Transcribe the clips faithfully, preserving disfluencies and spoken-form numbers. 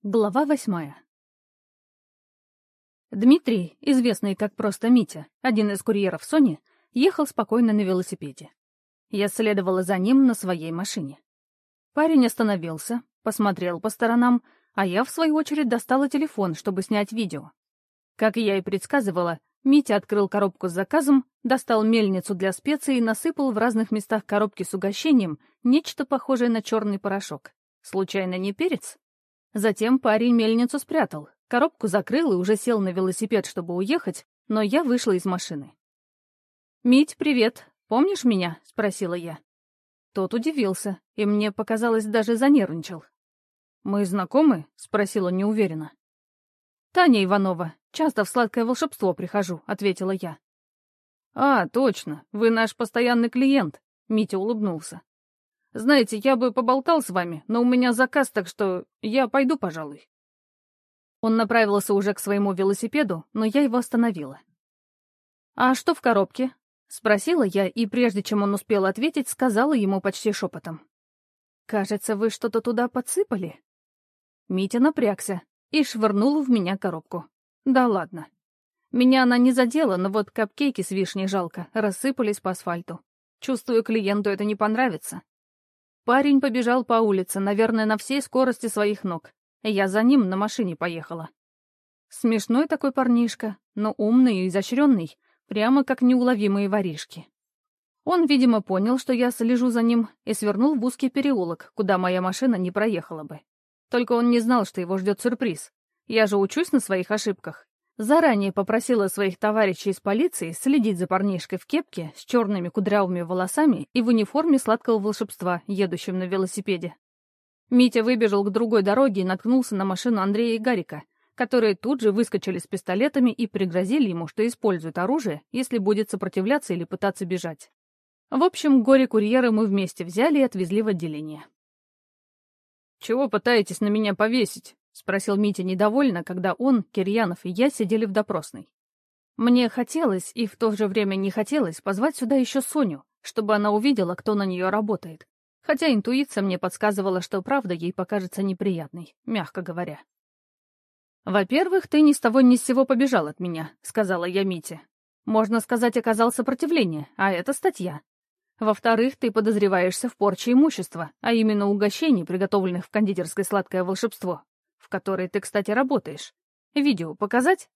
Глава восьмая. Дмитрий, известный как просто Митя, один из курьеров Сони, ехал спокойно на велосипеде. Я следовала за ним на своей машине. Парень остановился, посмотрел по сторонам, а я, в свою очередь, достала телефон, чтобы снять видео. Как я и предсказывала, Митя открыл коробку с заказом, достал мельницу для специй и насыпал в разных местах коробки с угощением нечто похожее на черный порошок. Случайно не перец? Затем парень мельницу спрятал, коробку закрыл и уже сел на велосипед, чтобы уехать, но я вышла из машины. «Мить, привет. Помнишь меня?» — спросила я. Тот удивился, и мне показалось, даже занервничал. «Мы знакомы?» — спросила неуверенно. «Таня Иванова. Часто в сладкое волшебство прихожу», — ответила я. «А, точно. Вы наш постоянный клиент», — Митя улыбнулся. «Знаете, я бы поболтал с вами, но у меня заказ, так что я пойду, пожалуй». Он направился уже к своему велосипеду, но я его остановила. «А что в коробке?» — спросила я, и прежде чем он успел ответить, сказала ему почти шепотом. «Кажется, вы что-то туда подсыпали?» Митя напрягся и швырнул в меня коробку. «Да ладно. Меня она не задела, но вот капкейки с вишней жалко, рассыпались по асфальту. Чувствую, клиенту это не понравится». Парень побежал по улице, наверное, на всей скорости своих ног. Я за ним на машине поехала. Смешной такой парнишка, но умный и изощренный, прямо как неуловимые воришки. Он, видимо, понял, что я слежу за ним, и свернул в узкий переулок, куда моя машина не проехала бы. Только он не знал, что его ждет сюрприз. Я же учусь на своих ошибках. Заранее попросила своих товарищей из полиции следить за парнишкой в кепке с черными кудрявыми волосами и в униформе сладкого волшебства, едущим на велосипеде. Митя выбежал к другой дороге и наткнулся на машину Андрея и Гарика, которые тут же выскочили с пистолетами и пригрозили ему, что используют оружие, если будет сопротивляться или пытаться бежать. В общем, горе-курьера мы вместе взяли и отвезли в отделение. «Чего пытаетесь на меня повесить?» — спросил Митя недовольно, когда он, Кирьянов и я сидели в допросной. Мне хотелось и в то же время не хотелось позвать сюда еще Соню, чтобы она увидела, кто на нее работает. Хотя интуиция мне подсказывала, что правда ей покажется неприятной, мягко говоря. «Во-первых, ты ни с того ни с сего побежал от меня», — сказала я Мите. «Можно сказать, оказал сопротивление, а это статья. Во-вторых, ты подозреваешься в порче имущества, а именно угощений, приготовленных в кондитерской «Сладкое волшебство», в которой ты, кстати, работаешь. Видео показать?»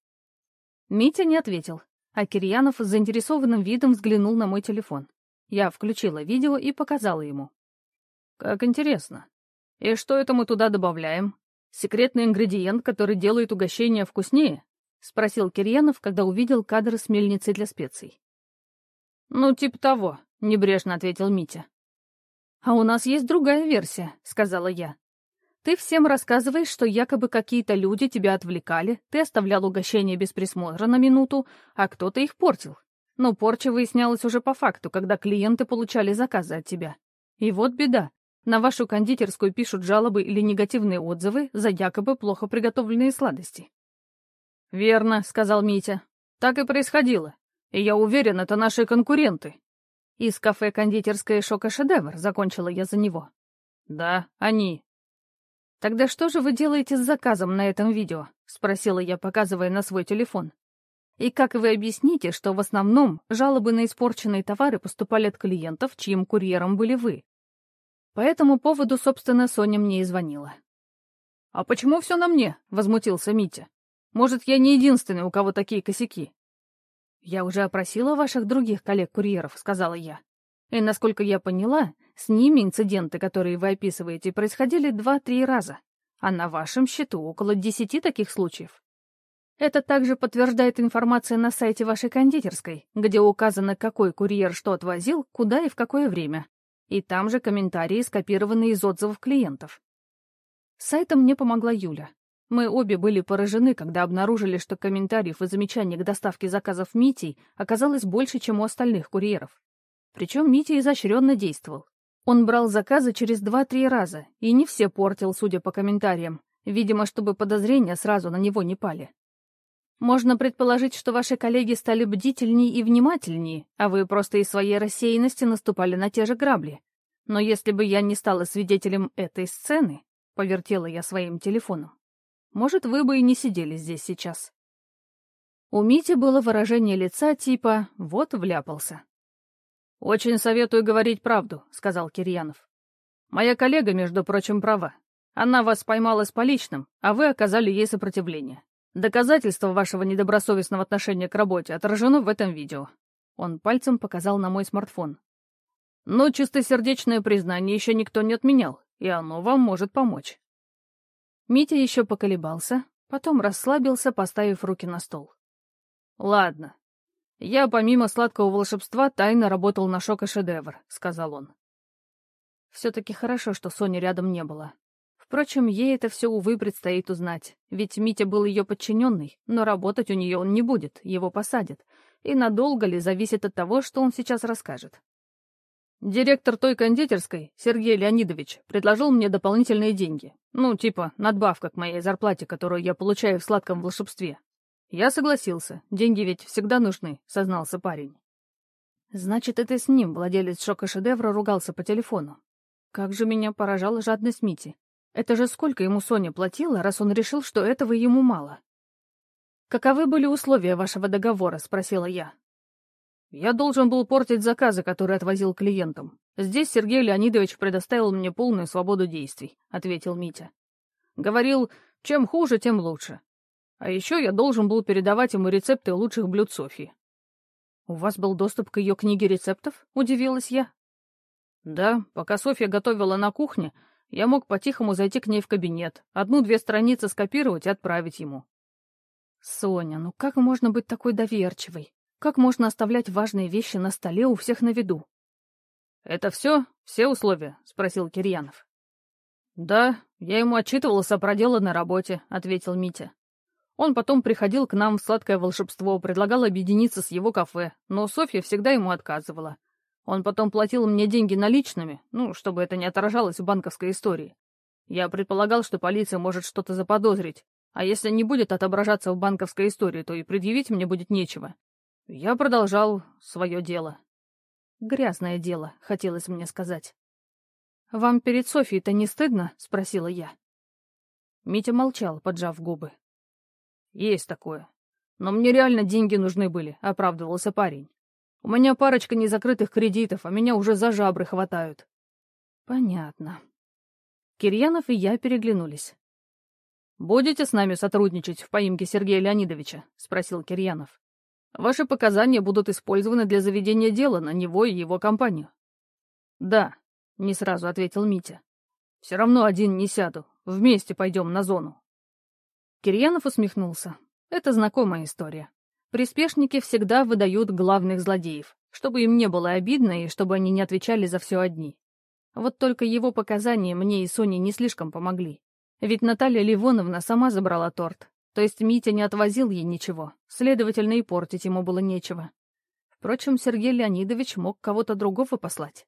Митя не ответил, а Кирьянов с заинтересованным видом взглянул на мой телефон. Я включила видео и показала ему. «Как интересно. И что это мы туда добавляем? Секретный ингредиент, который делает угощение вкуснее?» — спросил Кирьянов, когда увидел кадры с мельницей для специй. «Ну, типа того», — небрежно ответил Митя. «А у нас есть другая версия», — сказала я. «Ты всем рассказываешь, что якобы какие-то люди тебя отвлекали, ты оставлял угощения без присмотра на минуту, а кто-то их портил. Но порча выяснялась уже по факту, когда клиенты получали заказы от тебя. И вот беда. На вашу кондитерскую пишут жалобы или негативные отзывы за якобы плохо приготовленные сладости». «Верно», — сказал Митя. «Так и происходило. И я уверен, это наши конкуренты». «Из кафе «Кондитерская шоко-шедевр», — закончила я за него. «Да, они». «Тогда что же вы делаете с заказом на этом видео?» — спросила я, показывая на свой телефон. «И как вы объясните, что в основном жалобы на испорченные товары поступали от клиентов, чьим курьером были вы?» По этому поводу, собственно, Соня мне и звонила. «А почему все на мне?» — возмутился Митя. «Может, я не единственный, у кого такие косяки?» «Я уже опросила ваших других коллег-курьеров», — сказала я. «И, насколько я поняла, с ними инциденты, которые вы описываете, происходили два-три раза, а на вашем счету около десяти таких случаев. Это также подтверждает информация на сайте вашей кондитерской, где указано, какой курьер что отвозил, куда и в какое время. И там же комментарии, скопированные из отзывов клиентов». С сайтом мне помогла Юля. Мы обе были поражены, когда обнаружили, что комментариев и замечаний к доставке заказов Митей оказалось больше, чем у остальных курьеров. Причем Митя изощренно действовал. Он брал заказы через два-три раза, и не все портил, судя по комментариям, видимо, чтобы подозрения сразу на него не пали. Можно предположить, что ваши коллеги стали бдительнее и внимательнее, а вы просто из своей рассеянности наступали на те же грабли. Но если бы я не стала свидетелем этой сцены, повертела я своим телефоном, Может, вы бы и не сидели здесь сейчас. У Мити было выражение лица типа «вот вляпался». «Очень советую говорить правду», — сказал Кирьянов. «Моя коллега, между прочим, права. Она вас поймала с поличным, а вы оказали ей сопротивление. Доказательство вашего недобросовестного отношения к работе отражено в этом видео». Он пальцем показал на мой смартфон. «Но чистосердечное признание еще никто не отменял, и оно вам может помочь». Митя еще поколебался, потом расслабился, поставив руки на стол. «Ладно. Я, помимо сладкого волшебства, тайно работал на шок-и-шедевр», — сказал он. Все-таки хорошо, что Сони рядом не было. Впрочем, ей это все, увы, предстоит узнать, ведь Митя был ее подчиненный, но работать у нее он не будет, его посадят, и надолго ли зависит от того, что он сейчас расскажет. Директор той кондитерской, Сергей Леонидович, предложил мне дополнительные деньги, ну, типа надбавка к моей зарплате, которую я получаю в сладком волшебстве. Я согласился, деньги ведь всегда нужны, сознался парень. Значит, это с ним владелец шока-шедевра ругался по телефону. Как же меня поражала жадность Мити. Это же сколько ему Соня платила, раз он решил, что этого ему мало? «Каковы были условия вашего договора?» — спросила я. «Я должен был портить заказы, которые отвозил клиентам. Здесь Сергей Леонидович предоставил мне полную свободу действий», — ответил Митя. «Говорил, чем хуже, тем лучше. А еще я должен был передавать ему рецепты лучших блюд Софьи». «У вас был доступ к ее книге рецептов?» — удивилась я. «Да, пока Софья готовила на кухне, я мог по-тихому зайти к ней в кабинет, одну-две страницы скопировать и отправить ему». «Соня, ну как можно быть такой доверчивой? Как можно оставлять важные вещи на столе у всех на виду?» «Это все? Все условия?» — спросил Кирьянов. «Да, я ему отчитывался о проделанной работе», — ответил Митя. «Он потом приходил к нам в сладкое волшебство, предлагал объединиться с его кафе, но Софья всегда ему отказывала. Он потом платил мне деньги наличными, ну, чтобы это не отражалось в банковской истории. Я предполагал, что полиция может что-то заподозрить, а если не будет отображаться в банковской истории, то и предъявить мне будет нечего. Я продолжал свое дело». «Грязное дело», — хотелось мне сказать. «Вам перед Софьей-то не стыдно?» — спросила я. Митя молчал, поджав губы. «Есть такое. Но мне реально деньги нужны были», — оправдывался парень. «У меня парочка незакрытых кредитов, а меня уже за жабры хватают». «Понятно». Кирьянов и я переглянулись. «Будете с нами сотрудничать в поимке Сергея Леонидовича?» — спросил Кирьянов. «Ваши показания будут использованы для заведения дела на него и его компанию». «Да», — не сразу ответил Митя. «Все равно один не сяду. Вместе пойдем на зону». Кирьянов усмехнулся. Это знакомая история. Приспешники всегда выдают главных злодеев, чтобы им не было обидно и чтобы они не отвечали за все одни. Вот только его показания мне и Соне не слишком помогли. Ведь Наталья Ливоновна сама забрала торт. То есть Митя не отвозил ей ничего, следовательно, и портить ему было нечего. Впрочем, Сергей Леонидович мог кого-то другого послать.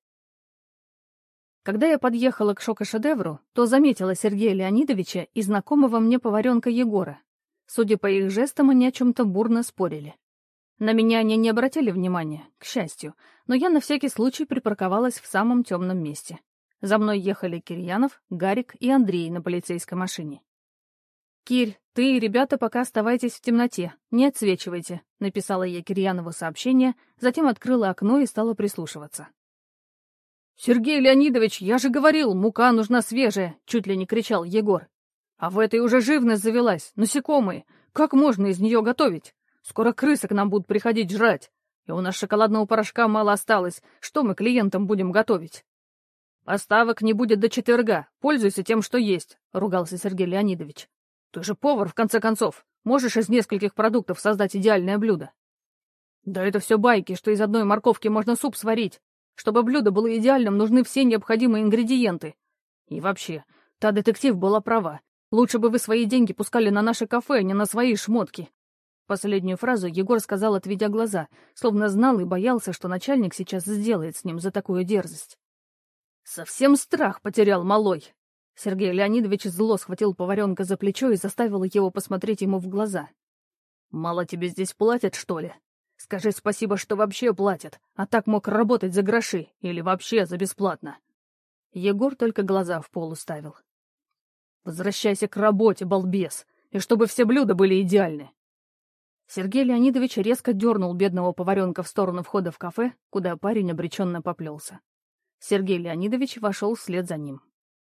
Когда я подъехала к шока-шедевру, то заметила Сергея Леонидовича и знакомого мне поваренка Егора. Судя по их жестам, они о чем-то бурно спорили. На меня они не обратили внимания, к счастью, но я на всякий случай припарковалась в самом темном месте. За мной ехали Кирьянов, Гарик и Андрей на полицейской машине. «Кирь, ты и ребята пока оставайтесь в темноте, не отсвечивайте», — написала я Кирьянову сообщение, затем открыла окно и стала прислушиваться. «Сергей Леонидович, я же говорил, мука нужна свежая!» — чуть ли не кричал Егор. «А в этой уже живность завелась, насекомые. Как можно из нее готовить? Скоро крысы к нам будут приходить жрать. И у нас шоколадного порошка мало осталось. Что мы клиентам будем готовить?» «Поставок не будет до четверга. Пользуйся тем, что есть», — ругался Сергей Леонидович. «Ты же повар, в конце концов. Можешь из нескольких продуктов создать идеальное блюдо». «Да это все байки, что из одной морковки можно суп сварить. Чтобы блюдо было идеальным, нужны все необходимые ингредиенты. И вообще, та детектив была права. Лучше бы вы свои деньги пускали на наше кафе, а не на свои шмотки». Последнюю фразу Егор сказал, отведя глаза, словно знал и боялся, что начальник сейчас сделает с ним за такую дерзость. «Совсем страх потерял малой!» Сергей Леонидович зло схватил поваренка за плечо и заставил его посмотреть ему в глаза. «Мало тебе здесь платят, что ли? Скажи спасибо, что вообще платят, а так мог работать за гроши или вообще за бесплатно». Егор только глаза в пол уставил. «Возвращайся к работе, балбес. и чтобы все блюда были идеальны». Сергей Леонидович резко дернул бедного поваренка в сторону входа в кафе, куда парень обреченно поплелся. Сергей Леонидович вошел вслед за ним.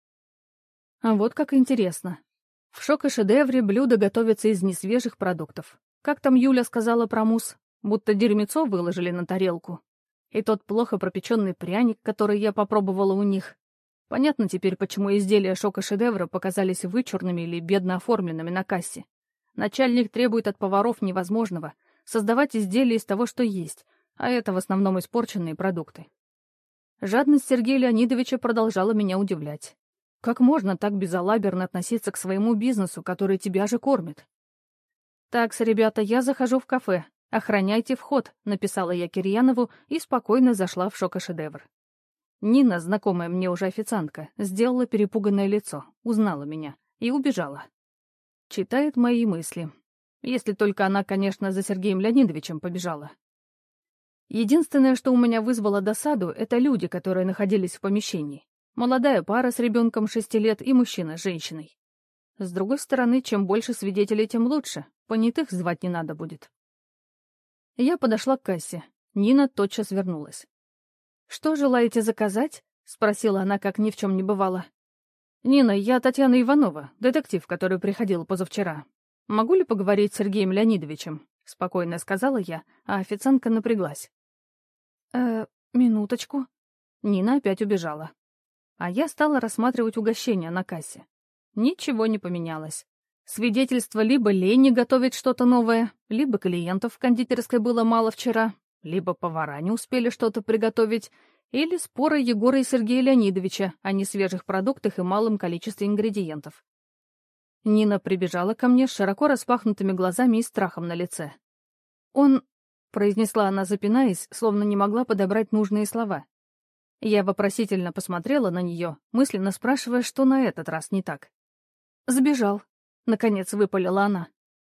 А вот как интересно. В шоко-шедевре блюдо готовится из несвежих продуктов. Как там Юля сказала про мусс? Будто дерьмецо выложили на тарелку. И тот плохо пропеченный пряник, который я попробовала у них. Понятно теперь, почему изделия шоко-шедевра показались вычурными или бедно оформленными на кассе. Начальник требует от поваров невозможного — создавать изделия из того, что есть, а это в основном испорченные продукты. Жадность Сергея Леонидовича продолжала меня удивлять. Как можно так безалаберно относиться к своему бизнесу, который тебя же кормит? «Так, ребята, я захожу в кафе. Охраняйте вход», — написала я Кирьянову и спокойно зашла в шоко-шедевр. Нина, знакомая мне уже официантка, сделала перепуганное лицо, узнала меня и убежала. Читает мои мысли. Если только она, конечно, за Сергеем Леонидовичем побежала. Единственное, что у меня вызвало досаду, это люди, которые находились в помещении. Молодая пара с ребенком шести лет и мужчина с женщиной. С другой стороны, чем больше свидетелей, тем лучше. Понятых звать не надо будет. Я подошла к кассе. Нина тотчас вернулась. «Что желаете заказать?» — спросила она, как ни в чем не бывало. «Нина, я Татьяна Иванова, детектив, который приходил позавчера. Могу ли поговорить с Сергеем Леонидовичем?» — спокойно сказала я, а официантка напряглась. «Э, минуточку». Нина опять убежала. А я стала рассматривать угощения на кассе. Ничего не поменялось. Свидетельство либо лени готовить что-то новое, либо клиентов в кондитерской было мало вчера, либо повара не успели что-то приготовить, или споры Егора и Сергея Леонидовича о несвежих продуктах и малом количестве ингредиентов. Нина прибежала ко мне с широко распахнутыми глазами и страхом на лице. «Он...» — произнесла она, запинаясь, словно не могла подобрать нужные слова. Я вопросительно посмотрела на нее, мысленно спрашивая, что на этот раз не так. «Сбежал», — наконец выпалила она.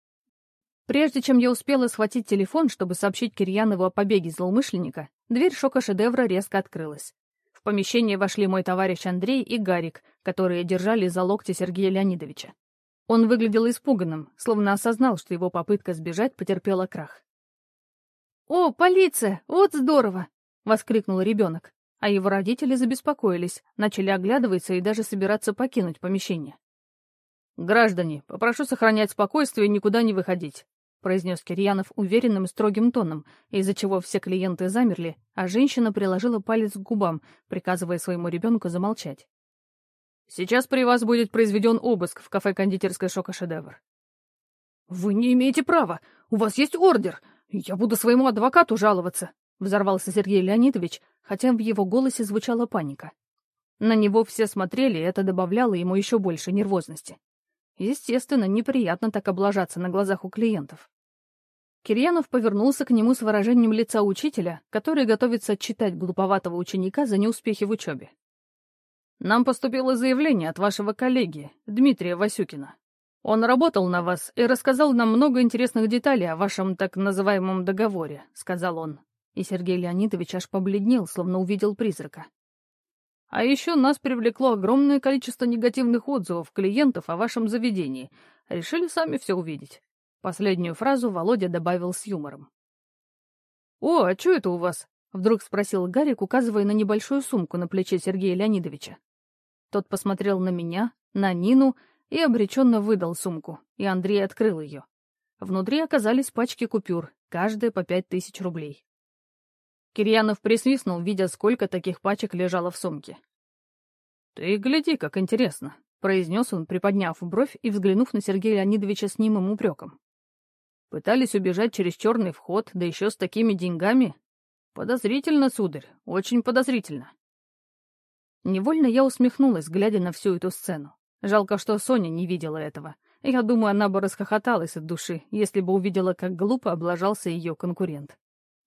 Прежде чем я успела схватить телефон, чтобы сообщить Кирьянову о побеге злоумышленника, дверь шоко-шедевра резко открылась. В помещение вошли мой товарищ Андрей и Гарик, которые держали за локти Сергея Леонидовича. Он выглядел испуганным, словно осознал, что его попытка сбежать потерпела крах. «О, полиция! Вот здорово!» — воскликнул ребенок. А его родители забеспокоились, начали оглядываться и даже собираться покинуть помещение. «Граждане, попрошу сохранять спокойствие и никуда не выходить», — произнес Кирьянов уверенным и строгим тоном, из-за чего все клиенты замерли, а женщина приложила палец к губам, приказывая своему ребенку замолчать. «Сейчас при вас будет произведен обыск в кафе-кондитерской «Шоко-шедевр». «Вы не имеете права! У вас есть ордер! Я буду своему адвокату жаловаться!» — взорвался Сергей Леонидович, хотя в его голосе звучала паника. На него все смотрели, и это добавляло ему еще больше нервозности. Естественно, неприятно так облажаться на глазах у клиентов. Кирьянов повернулся к нему с выражением лица учителя, который готовится отчитать глуповатого ученика за неуспехи в учебе. «Нам поступило заявление от вашего коллеги, Дмитрия Васюкина. Он работал на вас и рассказал нам много интересных деталей о вашем так называемом договоре», — сказал он. И Сергей Леонидович аж побледнел, словно увидел призрака. «А еще нас привлекло огромное количество негативных отзывов клиентов о вашем заведении. Решили сами все увидеть». Последнюю фразу Володя добавил с юмором. «О, а что это у вас?» — вдруг спросил Гарик, указывая на небольшую сумку на плече Сергея Леонидовича. Тот посмотрел на меня, на Нину и обреченно выдал сумку, и Андрей открыл ее. Внутри оказались пачки купюр, каждая по пять тысяч рублей. Кирьянов присвистнул, видя, сколько таких пачек лежало в сумке. «Ты гляди, как интересно», — произнес он, приподняв бровь и взглянув на Сергея Леонидовича с немым упреком. «Пытались убежать через черный вход, да еще с такими деньгами? Подозрительно, сударь, очень подозрительно». Невольно я усмехнулась, глядя на всю эту сцену. Жалко, что Соня не видела этого. Я думаю, она бы расхохоталась от души, если бы увидела, как глупо облажался ее конкурент.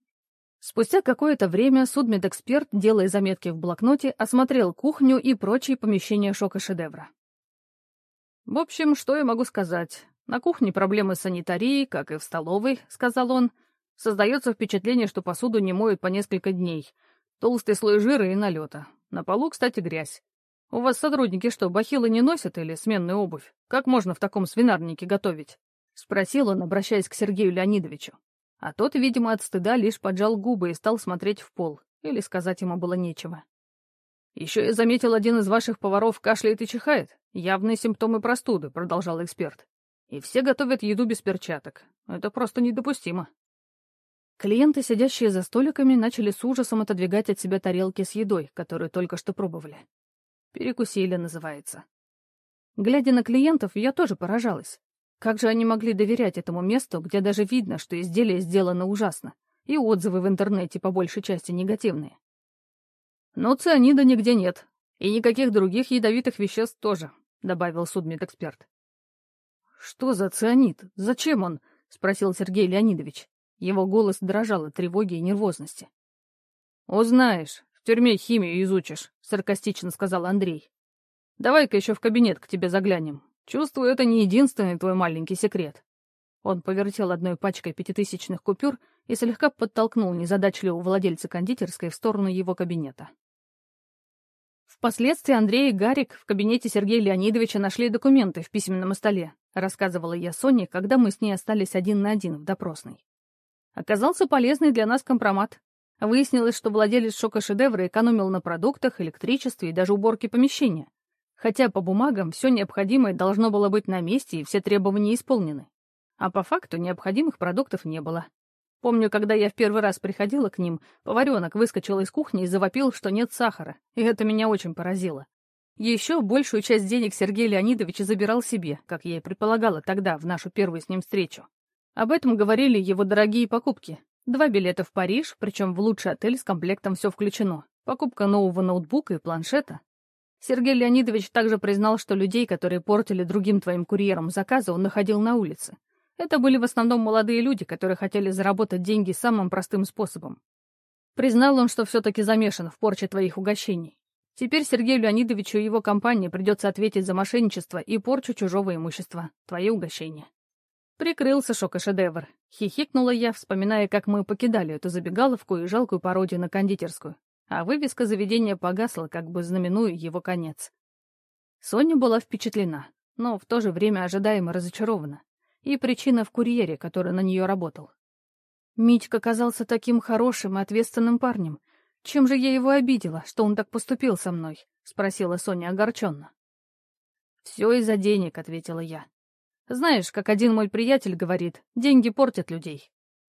Спустя какое-то время судмедэксперт, делая заметки в блокноте, осмотрел кухню и прочие помещения шоко-шедевра. «В общем, что я могу сказать? На кухне проблемы с санитарией, как и в столовой», — сказал он. «Создается впечатление, что посуду не моют по несколько дней. Толстый слой жира и налета. На полу, кстати, грязь. У вас сотрудники что, бахилы не носят или сменную обувь? Как можно в таком свинарнике готовить?» — спросил он, обращаясь к Сергею Леонидовичу. А тот, видимо, от стыда лишь поджал губы и стал смотреть в пол, или сказать ему было нечего. «Еще я заметил, один из ваших поваров кашляет и чихает. Явные симптомы простуды», — продолжал эксперт. «И все готовят еду без перчаток. Это просто недопустимо». Клиенты, сидящие за столиками, начали с ужасом отодвигать от себя тарелки с едой, которую только что пробовали. «Перекусили» называется. Глядя на клиентов, я тоже поражалась. Как же они могли доверять этому месту, где даже видно, что изделие сделано ужасно, и отзывы в интернете по большей части негативные. «Но цианида нигде нет, и никаких других ядовитых веществ тоже», — добавил судмедэксперт. «Что за цианид? Зачем он?» — спросил Сергей Леонидович. Его голос дрожал от тревоги и нервозности. «Узнаешь, в тюрьме химию изучишь», — саркастично сказал Андрей. «Давай-ка еще в кабинет к тебе заглянем. Чувствую, это не единственный твой маленький секрет». Он повертел одной пачкой пятитысячных купюр и слегка подтолкнул незадачливого владельца кондитерской в сторону его кабинета. Впоследствии Андрей и Гарик в кабинете Сергея Леонидовича нашли документы в письменном столе, рассказывала я Соне, когда мы с ней остались один на один в допросной. Оказался полезный для нас компромат. Выяснилось, что владелец шока-шедевра экономил на продуктах, электричестве и даже уборке помещения. Хотя по бумагам все необходимое должно было быть на месте и все требования исполнены. А по факту необходимых продуктов не было. Помню, когда я в первый раз приходила к ним, поваренок выскочил из кухни и завопил, что нет сахара, и это меня очень поразило. Еще большую часть денег Сергей Леонидович забирал себе, как я и предполагала тогда, в нашу первую с ним встречу. Об этом говорили его дорогие покупки. Два билета в Париж, причем в лучший отель с комплектом все включено. Покупка нового ноутбука и планшета. Сергей Леонидович также признал, что людей, которые портили другим твоим курьерам заказы, он находил на улице. Это были в основном молодые люди, которые хотели заработать деньги самым простым способом. Признал он, что все-таки замешан в порче твоих угощений. Теперь Сергею Леонидовичу и его компании придется ответить за мошенничество и порчу чужого имущества, твои угощения. Прикрылся шока-шедевр. Хихикнула я, вспоминая, как мы покидали эту забегаловку и жалкую пародию на кондитерскую. А вывеска заведения погасла, как бы знаменуя его конец. Соня была впечатлена, но в то же время ожидаемо разочарована. И причина в курьере, который на нее работал. Митька казался таким хорошим и ответственным парнем. Чем же я его обидела, что он так поступил со мной? — спросила Соня огорченно. «Все из-за денег», — ответила я. «Знаешь, как один мой приятель говорит, деньги портят людей».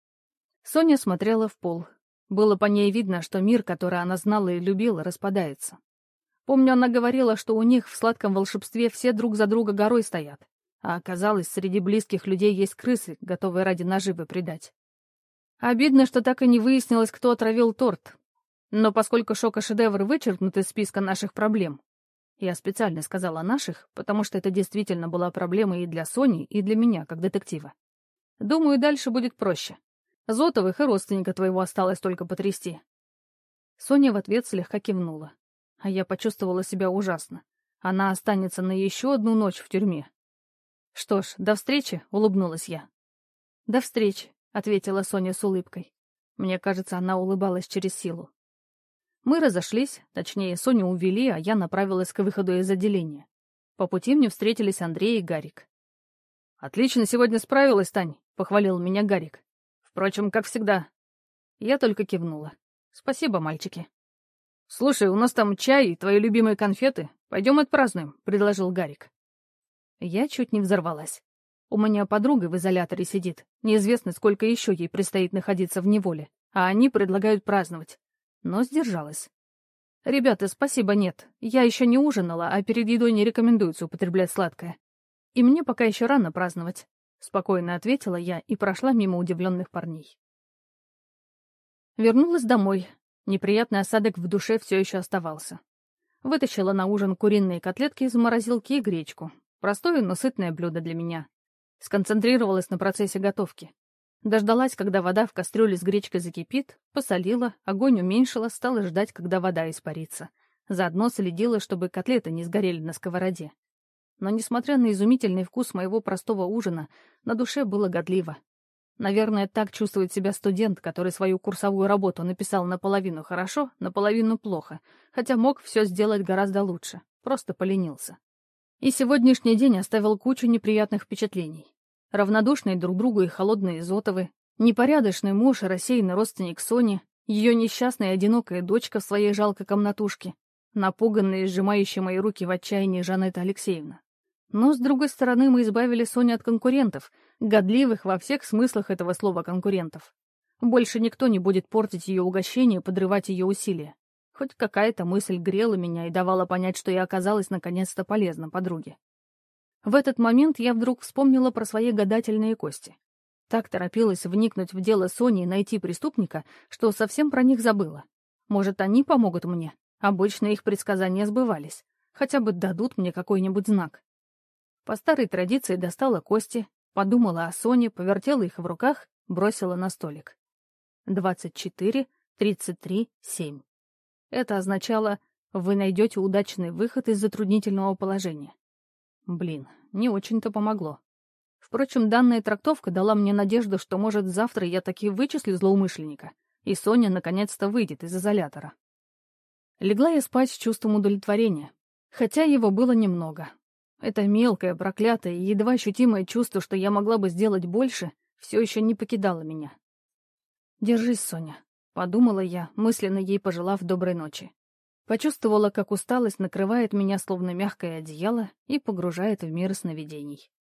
Соня смотрела в пол. Было по ней видно, что мир, который она знала и любила, распадается. Помню, она говорила, что у них в сладком волшебстве все друг за друга горой стоят, а оказалось, среди близких людей есть крысы, готовые ради наживы предать. Обидно, что так и не выяснилось, кто отравил торт. Но поскольку шока-шедевр вычеркнут из списка наших проблем, я специально сказала «наших», потому что это действительно была проблема и для Сони, и для меня, как детектива. Думаю, дальше будет проще. Зотовых и родственника твоего осталось только потрясти. Соня в ответ слегка кивнула. А я почувствовала себя ужасно. Она останется на еще одну ночь в тюрьме. «Что ж, до встречи», — улыбнулась я. «До встречи», — ответила Соня с улыбкой. Мне кажется, она улыбалась через силу. Мы разошлись, точнее, Соню увели, а я направилась к выходу из отделения. По пути мне встретились Андрей и Гарик. «Отлично сегодня справилась, Тань», — похвалил меня Гарик. «Впрочем, как всегда». Я только кивнула. «Спасибо, мальчики». «Слушай, у нас там чай и твои любимые конфеты. Пойдем отпразднуем», — предложил Гарик. Я чуть не взорвалась. У меня подруга в изоляторе сидит. Неизвестно, сколько еще ей предстоит находиться в неволе. А они предлагают праздновать. Но сдержалась. «Ребята, спасибо, нет. Я еще не ужинала, а перед едой не рекомендуется употреблять сладкое. И мне пока еще рано праздновать», — спокойно ответила я и прошла мимо удивленных парней. Вернулась домой. Неприятный осадок в душе все еще оставался. Вытащила на ужин куриные котлетки из морозилки и гречку. Простое, но сытное блюдо для меня. Сконцентрировалась на процессе готовки. Дождалась, когда вода в кастрюле с гречкой закипит, посолила, огонь уменьшила, стала ждать, когда вода испарится. Заодно следила, чтобы котлеты не сгорели на сковороде. Но, несмотря на изумительный вкус моего простого ужина, на душе было годливо. Наверное, так чувствует себя студент, который свою курсовую работу написал наполовину хорошо, наполовину плохо, хотя мог все сделать гораздо лучше. просто поленился. И сегодняшний день оставил кучу неприятных впечатлений. Равнодушные друг другу и холодные Изотовы, непорядочный муж и рассеянный родственник Сони, ее несчастная и одинокая дочка в своей жалкой комнатушке, напуганная и сжимающая мои руки в отчаянии Жанетта Алексеевна. Но, с другой стороны, мы избавили Соню от конкурентов, годливых во всех смыслах этого слова конкурентов. Больше никто не будет портить ее угощение и подрывать ее усилия. Хоть какая-то мысль грела меня и давала понять, что я оказалась наконец-то полезна подруге. В этот момент я вдруг вспомнила про свои гадательные кости. Так торопилась вникнуть в дело Сони и найти преступника, что совсем про них забыла. Может, они помогут мне? Обычно их предсказания сбывались. Хотя бы дадут мне какой-нибудь знак. По старой традиции достала кости, подумала о Соне, повертела их в руках, бросила на столик. двадцать четыре, тридцать три, семь. Это означало, вы найдете удачный выход из затруднительного положения. Блин, не очень-то помогло. Впрочем, данная трактовка дала мне надежду, что, может, завтра я таки вычислю злоумышленника, и Соня наконец-то выйдет из изолятора. Легла я спать с чувством удовлетворения, хотя его было немного. Это мелкое, проклятое и едва ощутимое чувство, что я могла бы сделать больше, все еще не покидало меня. «Держись, Соня», — подумала я, мысленно ей пожелав доброй ночи. Почувствовала, как усталость накрывает меня словно мягкое одеяло и погружает в мир сновидений.